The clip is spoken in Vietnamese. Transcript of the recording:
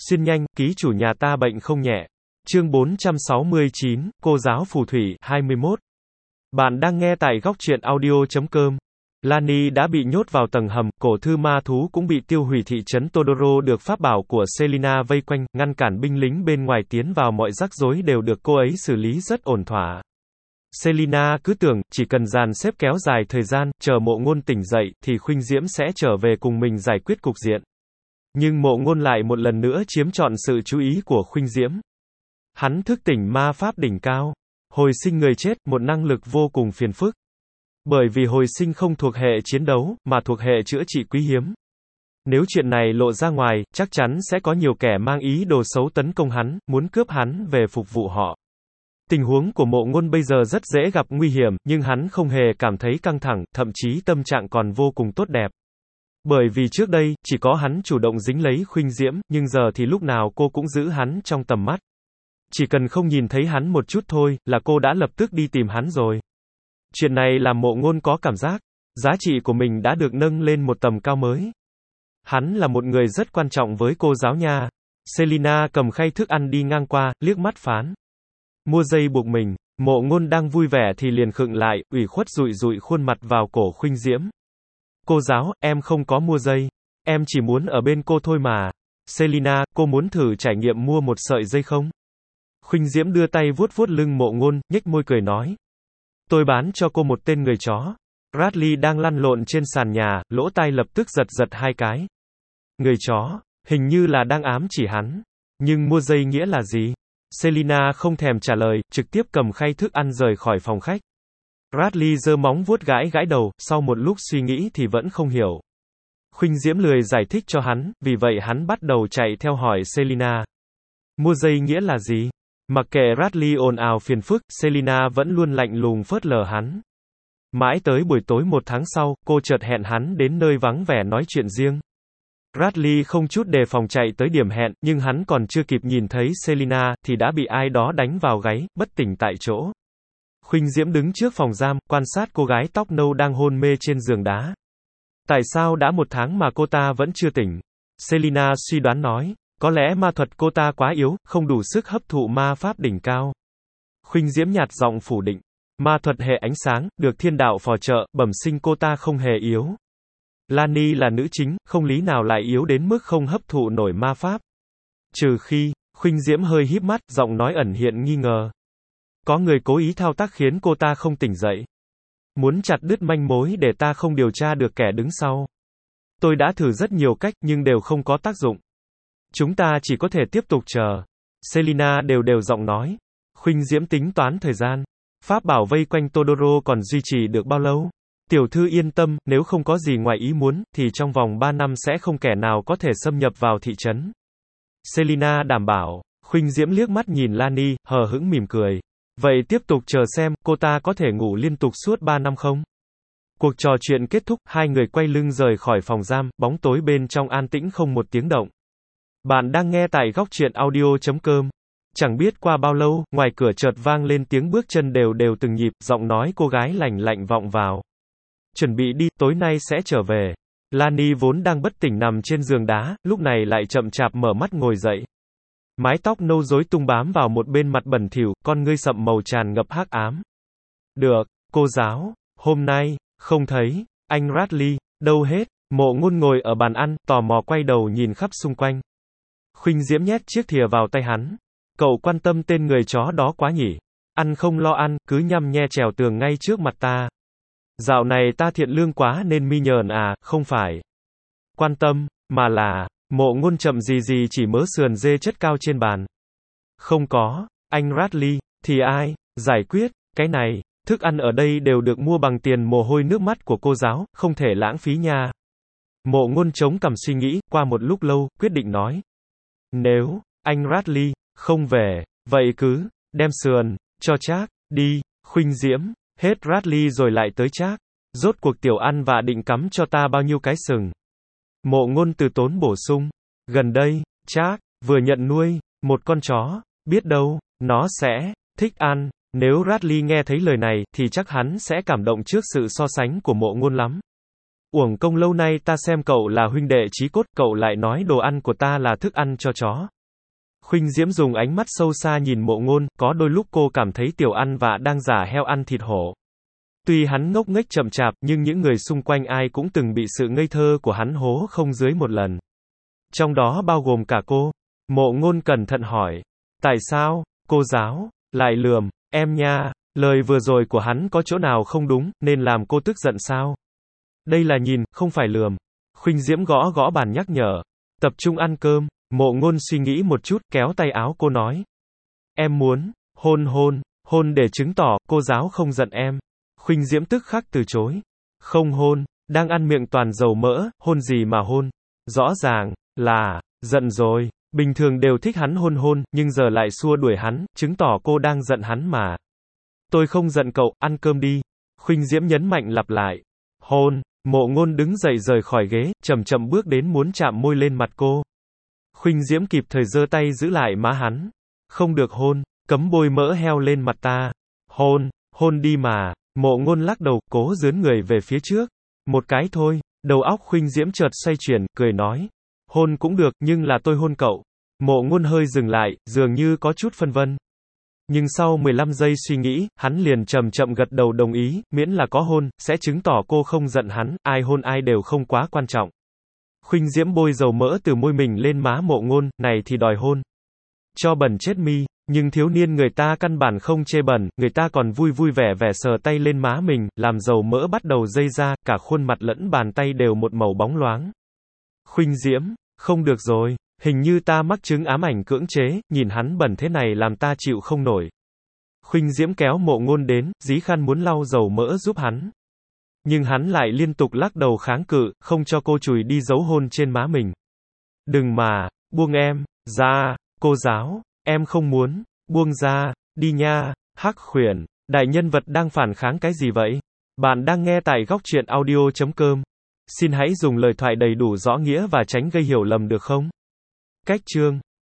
Xuyên nhanh, ký chủ nhà ta bệnh không nhẹ. Chương 469, cô giáo phù thủy, 21. Bạn đang nghe tại góc truyện audio.com. Lani đã bị nhốt vào tầng hầm, cổ thư ma thú cũng bị tiêu hủy, thị trấn Todoro được pháp bảo của Selina vây quanh, ngăn cản binh lính bên ngoài tiến vào, mọi rắc rối đều được cô ấy xử lý rất ổn thỏa. Selina cứ tưởng, chỉ cần dàn xếp kéo dài thời gian, chờ Mộ Ngôn tỉnh dậy, thì Khuynh Diễm sẽ trở về cùng mình giải quyết cục diện. Nhưng Mộ Ngôn lại một lần nữa chiếm trọn sự chú ý của Khuynh Diễm. Hắn thức tỉnh ma pháp đỉnh cao, hồi sinh người chết, một năng lực vô cùng phiền phức. Bởi vì hồi sinh không thuộc hệ chiến đấu, mà thuộc hệ chữa trị quý hiếm. Nếu chuyện này lộ ra ngoài, chắc chắn sẽ có nhiều kẻ mang ý đồ xấu tấn công hắn, muốn cướp hắn về phục vụ họ. Tình huống của Mộ Ngôn bây giờ rất dễ gặp nguy hiểm, nhưng hắn không hề cảm thấy căng thẳng, thậm chí tâm trạng còn vô cùng tốt đẹp. Bởi vì trước đây, chỉ có hắn chủ động dính lấy Khuynh Diễm, nhưng giờ thì lúc nào cô cũng giữ hắn trong tầm mắt. Chỉ cần không nhìn thấy hắn một chút thôi, là cô đã lập tức đi tìm hắn rồi. Chuyện này làm Mộ Ngôn có cảm giác, giá trị của mình đã được nâng lên một tầm cao mới. Hắn là một người rất quan trọng với cô giáo nha. Selina cầm khay thức ăn đi ngang qua, liếc mắt phán. Mua dây buộc mình. Mộ Ngôn đang vui vẻ thì liền khựng lại, ủy khuất dụi dụi khuôn mặt vào cổ Khuynh Diễm. Cô giáo, em không có mua dây. Em chỉ muốn ở bên cô thôi mà. Selina, cô muốn thử trải nghiệm mua một sợi dây không? Khuynh Diễm đưa tay vuốt vuốt lưng Mộ Ngôn, nhếch môi cười nói. Tôi bán cho cô một tên người chó. Bradley đang lăn lộn trên sàn nhà, lỗ tai lập tức giật giật hai cái. Người chó, hình như là đang ám chỉ hắn. Nhưng mua dây nghĩa là gì? Selina không thèm trả lời, trực tiếp cầm khay thức ăn rời khỏi phòng khách. Bradley giơ móng vuốt gãi gãi đầu, sau một lúc suy nghĩ thì vẫn không hiểu. Khuynh Diễm lười giải thích cho hắn, vì vậy hắn bắt đầu chạy theo hỏi Selina. Mua dây nghĩa là gì? Mặc kệ Bradley ồn ào phiền phức, Selina vẫn luôn lạnh lùng phớt lờ hắn. Mãi tới buổi tối một tháng sau, cô chợt hẹn hắn đến nơi vắng vẻ nói chuyện riêng. Bradley không chút đề phòng chạy tới điểm hẹn, nhưng hắn còn chưa kịp nhìn thấy Selina, thì đã bị ai đó đánh vào gáy, bất tỉnh tại chỗ. Khuynh Diễm đứng trước phòng giam, quan sát cô gái tóc nâu đang hôn mê trên giường đá. Tại sao đã một tháng mà cô ta vẫn chưa tỉnh? Selina suy đoán nói, có lẽ ma thuật cô ta quá yếu, không đủ sức hấp thụ ma pháp đỉnh cao. Khuynh Diễm nhạt giọng phủ định, ma thuật hệ ánh sáng, được thiên đạo phò trợ, bẩm sinh cô ta không hề yếu. Lani là nữ chính, không lý nào lại yếu đến mức không hấp thụ nổi ma pháp. Trừ khi, Khuynh Diễm hơi híp mắt, giọng nói ẩn hiện nghi ngờ. Có người cố ý thao tác khiến cô ta không tỉnh dậy. Muốn chặt đứt manh mối để ta không điều tra được kẻ đứng sau. Tôi đã thử rất nhiều cách, nhưng đều không có tác dụng. Chúng ta chỉ có thể tiếp tục chờ. Selina đều giọng nói. Khuynh Diễm tính toán thời gian. Pháp bảo vây quanh Todoro còn duy trì được bao lâu? Tiểu thư yên tâm, nếu không có gì ngoài ý muốn, thì trong vòng 3 năm sẽ không kẻ nào có thể xâm nhập vào thị trấn. Selina đảm bảo. Khuynh Diễm liếc mắt nhìn Lani, hờ hững mỉm cười. Vậy tiếp tục chờ xem, cô ta có thể ngủ liên tục suốt 3 năm không? Cuộc trò chuyện kết thúc, hai người quay lưng rời khỏi phòng giam, bóng tối bên trong an tĩnh không một tiếng động. Bạn đang nghe tại góc truyện audio.com. Chẳng biết qua bao lâu, ngoài cửa chợt vang lên tiếng bước chân đều từng nhịp, giọng nói cô gái lạnh lạnh vọng vào. Chuẩn bị đi, tối nay sẽ trở về. Lani vốn đang bất tỉnh nằm trên giường đá, lúc này lại chậm chạp mở mắt ngồi dậy. Mái tóc nâu rối tung bám vào một bên mặt bẩn thỉu, con ngươi sậm màu tràn ngập hắc ám. Được, cô giáo, hôm nay, không thấy, anh Bradley, đâu hết? Mộ Ngôn ngồi ở bàn ăn, tò mò quay đầu nhìn khắp xung quanh. Khuynh Diễm nhét chiếc thìa vào tay hắn. Cậu quan tâm tên người chó đó quá nhỉ? Ăn không lo ăn, cứ nhăm nhe trèo tường ngay trước mặt ta. Dạo này ta thiện lương quá nên mi nhờn à, không phải quan tâm, mà là, Mộ Ngôn chậm gì chỉ mớ sườn dê chất cao trên bàn. Không có, anh Bradley, thì ai, giải quyết, cái này, thức ăn ở đây đều được mua bằng tiền mồ hôi nước mắt của cô giáo, không thể lãng phí nha. Mộ Ngôn chống cằm suy nghĩ, qua một lúc lâu, quyết định nói. Nếu, anh Bradley, không về, vậy cứ, đem sườn, cho Trác, đi, Khuynh Diễm, hết Bradley rồi lại tới Trác. Rốt cuộc tiểu ăn và định cắm cho ta bao nhiêu cái sừng. Mộ Ngôn từ tốn bổ sung. Gần đây, Trác, vừa nhận nuôi, một con chó, biết đâu, nó sẽ, thích ăn. Nếu Bradley nghe thấy lời này, thì chắc hắn sẽ cảm động trước sự so sánh của Mộ Ngôn lắm. Uổng công lâu nay ta xem cậu là huynh đệ chí cốt, cậu lại nói đồ ăn của ta là thức ăn cho chó. Khuynh Diễm dùng ánh mắt sâu xa nhìn Mộ Ngôn, có đôi lúc cô cảm thấy Tiểu Ăn Vạ đang giả heo ăn thịt hổ. Tuy hắn ngốc nghếch chậm chạp, nhưng những người xung quanh ai cũng từng bị sự ngây thơ của hắn hố không dưới một lần. Trong đó bao gồm cả cô. Mộ Ngôn cẩn thận hỏi. Tại sao, cô giáo, lại lườm, em nha, lời vừa rồi của hắn có chỗ nào không đúng, nên làm cô tức giận sao? Đây là nhìn, không phải lườm. Khuynh Diễm gõ gõ bàn nhắc nhở. Tập trung ăn cơm. Mộ Ngôn suy nghĩ một chút, kéo tay áo cô nói. Em muốn, hôn để chứng tỏ, cô giáo không giận em. Khuynh Diễm tức khắc từ chối. Không hôn, đang ăn miệng toàn dầu mỡ, hôn gì mà hôn. Rõ ràng, là, giận rồi. Bình thường đều thích hắn hôn, nhưng giờ lại xua đuổi hắn, chứng tỏ cô đang giận hắn mà. Tôi không giận cậu, ăn cơm đi. Khuynh Diễm nhấn mạnh lặp lại. Hôn, Mộ Ngôn đứng dậy rời khỏi ghế, chậm chậm bước đến muốn chạm môi lên mặt cô. Khuynh Diễm kịp thời giơ tay giữ lại má hắn. Không được hôn, cấm bôi mỡ heo lên mặt ta. Hôn đi mà. Mộ Ngôn lắc đầu, cố dướn người về phía trước. Một cái thôi. Đầu óc Khuynh Diễm chợt xoay chuyển, cười nói. Hôn cũng được, nhưng là tôi hôn cậu. Mộ Ngôn hơi dừng lại, dường như có chút phân vân. Nhưng sau 15 giây suy nghĩ, hắn liền chậm chậm gật đầu đồng ý, miễn là có hôn, sẽ chứng tỏ cô không giận hắn, ai hôn ai đều không quá quan trọng. Khuynh Diễm bôi dầu mỡ từ môi mình lên má Mộ Ngôn, này thì đòi hôn. Cho bẩn chết mi, nhưng thiếu niên người ta căn bản không chê bẩn, người ta còn vui vui vẻ vẻ sờ tay lên má mình, làm dầu mỡ bắt đầu dây ra, cả khuôn mặt lẫn bàn tay đều một màu bóng loáng. Khuynh Diễm, không được rồi, hình như ta mắc chứng ám ảnh cưỡng chế, nhìn hắn bẩn thế này làm ta chịu không nổi. Khuynh Diễm kéo Mộ Ngôn đến, dí khăn muốn lau dầu mỡ giúp hắn. Nhưng hắn lại liên tục lắc đầu kháng cự, không cho cô chùi đi dấu hôn trên má mình. Đừng mà, buông em, ra, cô giáo, em không muốn, buông ra, đi nha, Hắc Khuyển, đại nhân vật đang phản kháng cái gì vậy? Bạn đang nghe tại Góc Truyện Audio.com. Xin hãy dùng lời thoại đầy đủ rõ nghĩa và tránh gây hiểu lầm được không? Cách chương